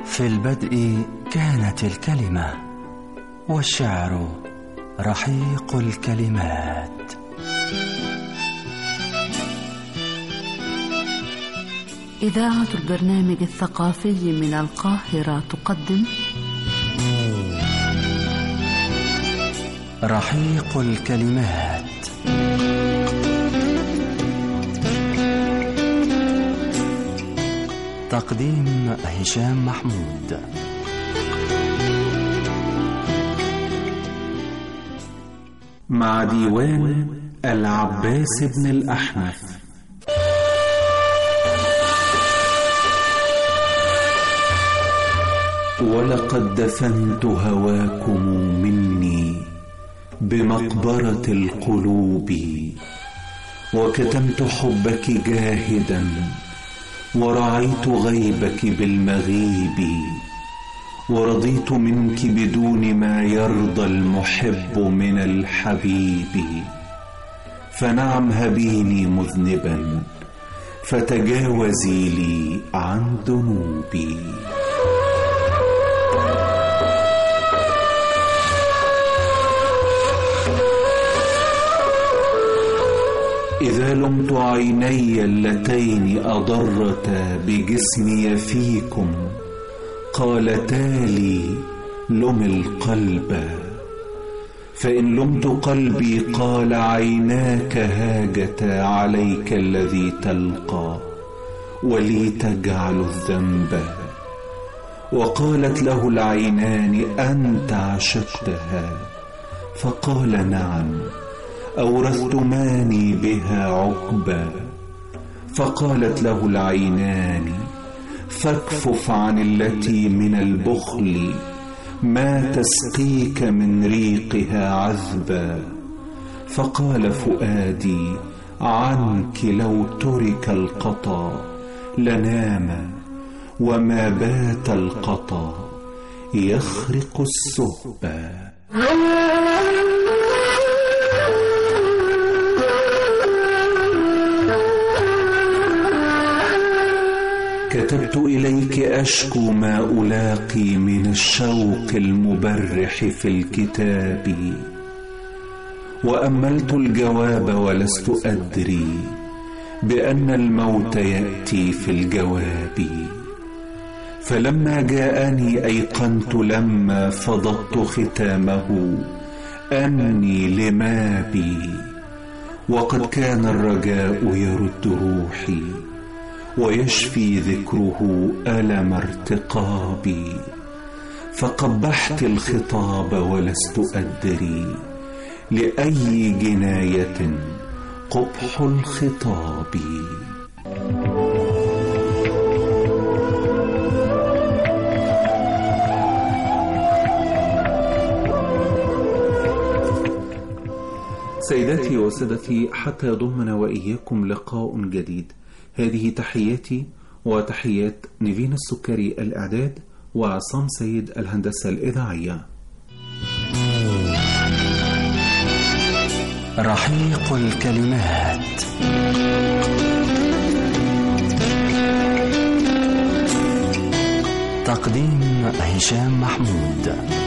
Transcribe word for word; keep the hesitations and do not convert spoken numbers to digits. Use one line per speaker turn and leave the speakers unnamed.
في البدء كانت الكلمة، والشعر رحيق الكلمات.
إذاعة البرنامج الثقافي من القاهرة تقدم
رحيق الكلمات. تقديم هشام محمود.
مع ديوان العباس بن الأحنف. ولقد دفنت هواكم مني بمقبرة القلوب، وكتمت حبك جاهدا، ورعيت غيبك بالمغيب، ورضيت منك بدون ما يرضى المحب من الحبيب. فنعم هبيني مذنبا، فتجاوزي لي عن ذنوبي. إذا لمت عيني اللتين أضرتا بجسمي فيكم، قالتا لي لم القلب. فإن لمت قلبي قال عيناك هاجتا عليك الذي تلقى، ولي تجعل الذنب. وقالت له العينان أنت عشقتها، فقال نعم، أورثتماني بها عقبا. فقالت له العينان فاكفف عن التي من البخل، ما تسقيك من ريقها عذبا. فقال فؤادي عنك لو ترك القطا لنام، وما بات القطا يخرق السهبا. كتبت إليك أشكو ما ألاقي من الشوق المبرح في الكتاب، وأملت الجواب ولست أدري بأن الموت يأتي في الجواب. فلما جاءني أيقنت لما فضضت ختامه أني لما بي، وقد كان الرجاء يرد روحي، ويشفي ذكره ألم ارتقابي. فقبحت الخطاب ولست أدري لأي جناية قبح الخطاب. سيداتي وسادتي، حتى يضمنا وإياكم لقاء جديد، هذه تحياتي وتحيات نيفين السكري الإعداد، وعصام سيد الهندسة الإذاعية.
رحيق الكلمات. تقديم هشام محمود.